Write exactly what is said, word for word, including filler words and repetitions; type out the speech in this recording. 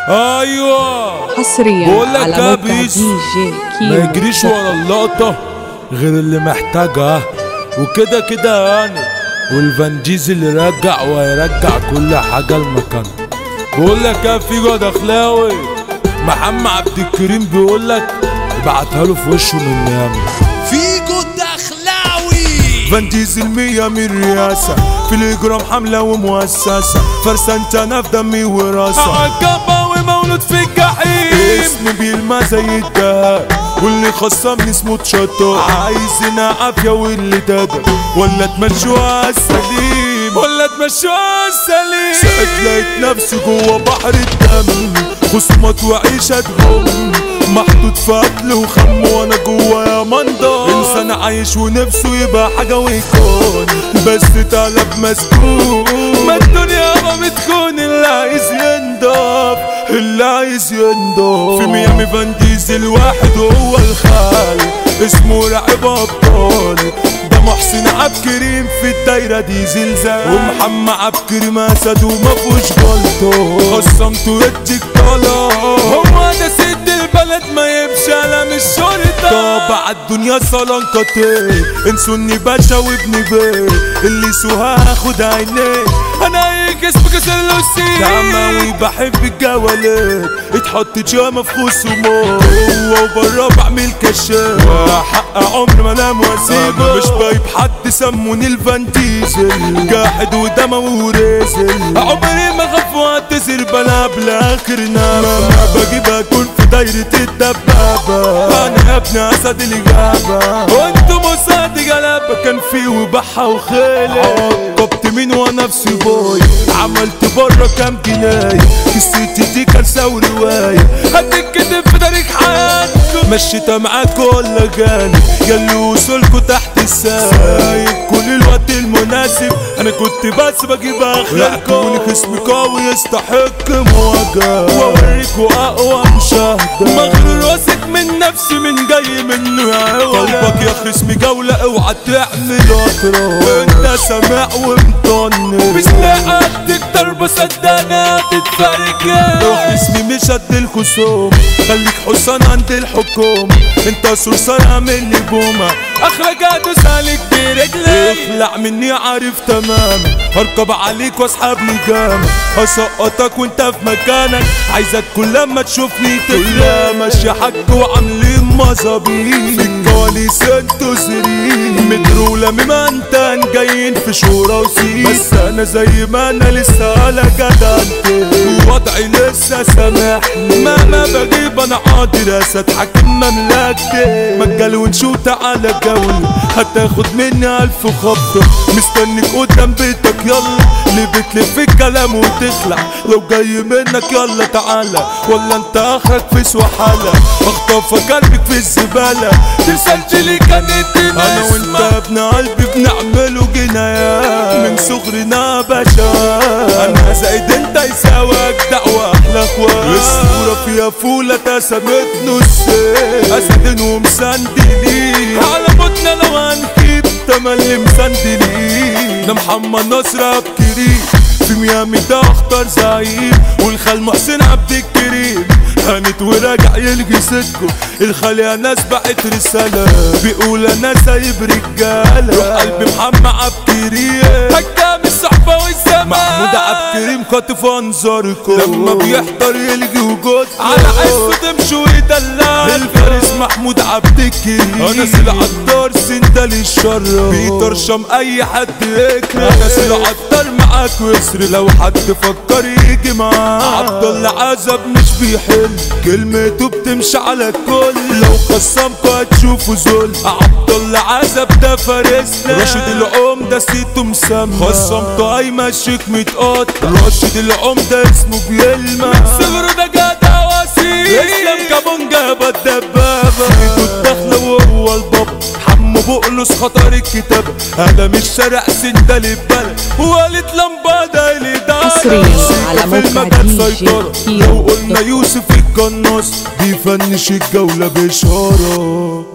ايوه حصريا على موقع دي جي ما يجريش ورا اللقطة غير اللي محتاجها وكده كده يعني. والفان ديزل رجع ويرجع كل حاجة لمكانها. بقول لك يا فيجو دخلاوي، محمد عبد الكريم بيقول لك ابعتها له في وشه من ميامي. فيجو دخلاوي فان ديزل مية من رياسة في الاجرام حملة ومؤسسة، فرسانت انا في دمي وراسة عالكباوي مولود في الجحيم، اسمه بيلمع زي الدهب واللي خصمني اسمه تشطر. عايزنا عافية واللي تدب ولا تمشوها السليم ولا تمشوها السليم. ساعت لقيت نفسي جوا بحر الدم، خصومات وعيشة تغم، محطوط في قتل وخم وانا جوا يا منضر. انسان عايش ونفسه يبقى حاجة ويكون بس اتقلب مسكون. ما الدنيا ما بتكون اللي عايز ينضف اللي عايز ينضف. في ميامي فان ديزل واحد هو الخال اسمه لاعب ابطال، ده محسن عبد الكريم في الدايرة دي زلزال، ومحمد عبد الكريم اسد ومفوش غلطه. خصمته يديك طلع هو ده سيد البلد ما يمشي على مش شرطة. طابع الدنيا صالون كتير انسوني باشا وابن بيه اللي سوها هاخد عينيه. انا اي جسم كسر له السين دموي بحب الجوالات اتحط جامة في خصومات هو وبره بعمل كشاف حق عمر ما انام واسيبه. مش بايب حد سموني الفان ديزل جاحد ودموي ورازل، عمري ما خاف واعتذر بلا بالاخر نافع. باجي بكون في دايرة الدبابة انا ابن اسد الاجابة وانتم مصاد جلابة كان في وبحة وخيلة. عقبت مين ونفسي بوي عملت بره كام جناية قصتي دي كارثة ورواية هتتكتب في تاريخ حياتكم. مشيتها معاكوا ولا جاني ياللي وصولكوا تحت السايق كل الوقت المناسب انا كنت بس بجيب اخركم. كوني خصم قوي يستحق مواجهة واوريكوا اقوى مشاهدة. مغرور واثق من نفسي من جاي منه يا عوضة. طلبك يا خصمي جولة اوعى تعمل اطراف انت سامع ومطنش مش لاقي تكتر بصدقني هتتفرج. لو خصمي مش قد الخصوم خليك حصان عند الحكومة انت صرصار اعمل لي بومة اخرج ادوس عليك برجلي. اخلع مني عارف تماما هركب عليك واسحبني جامد هسقطك وانت في مكانك عايزك كل لما تشوفني تغلى. ماشي حك وعاملين مظابيط في الكواليس انتوا زرين مترولة ممنتن جايين في شورى وسيط بس انا زي ما انا لسه على جدعنتي ووضعي لسه سامحني. مهما بجيب انا قادر اتحكم مملكتي. مجال ونشوت على جولة هتاخد مني الف خبطة مستنيك قدام بيتك يلا اللي بتلف الكلام وتخلع. لو جاي منك يلا تعالى ولا انت اخرك في سوحالة اخطفك قلبك في الزبالة. رسالتي لي كانت انا وانت يا ابن قلبي بنعمله جنايات من صغرنا باشا. انا زايد انت يساوي اجدع واحلى اخوات. الصورة فيها فولة اتقسمت نصين اسد ومسندلين على موتنا لو هنجيب تملي مسندلين. ده محمد نصر عبد الكريم في ميامي ده اختار زعيم والخال محسن عبد الكريم هانت وراجع يلقي صدقه. الخال يا ناس بقت رسالة بيقول انا سايب رجالة. روح قلبي محمد عبد الكريم هجام الصحبة والزمان. محمود عبد الكريم خاطف انظاركم لما بيحضر يلقي وجود على عزه تمشي ويدلع. الفارس محمود عبد الكريم انا العطار سندل الشر بيطرشم اي حد يكره. انا العطار معاك ويسر لو حد فكر يجي معاه. عبد الله عزب مش بيحل كلمته بتمشي على الكل لو قسمكوا هتشوفوا ذل. عبد الله عزب ده فارسنا راشد العمدة سيته مسمى خصمته هيمشيك متقطع. راشد العمدة اسمه بيلمع صغره ده جدع وسيم اسلام كابونجا بالدبابة ايده الداخلة وهو البابا. حمو بقلص خطر الكتاب هذا مش شارع سندل البلد وقالت لمبادة اللي دارة حصريا على موقع دي جي. لو قلنا يوسف القناص بيفنش الجولة بشارة.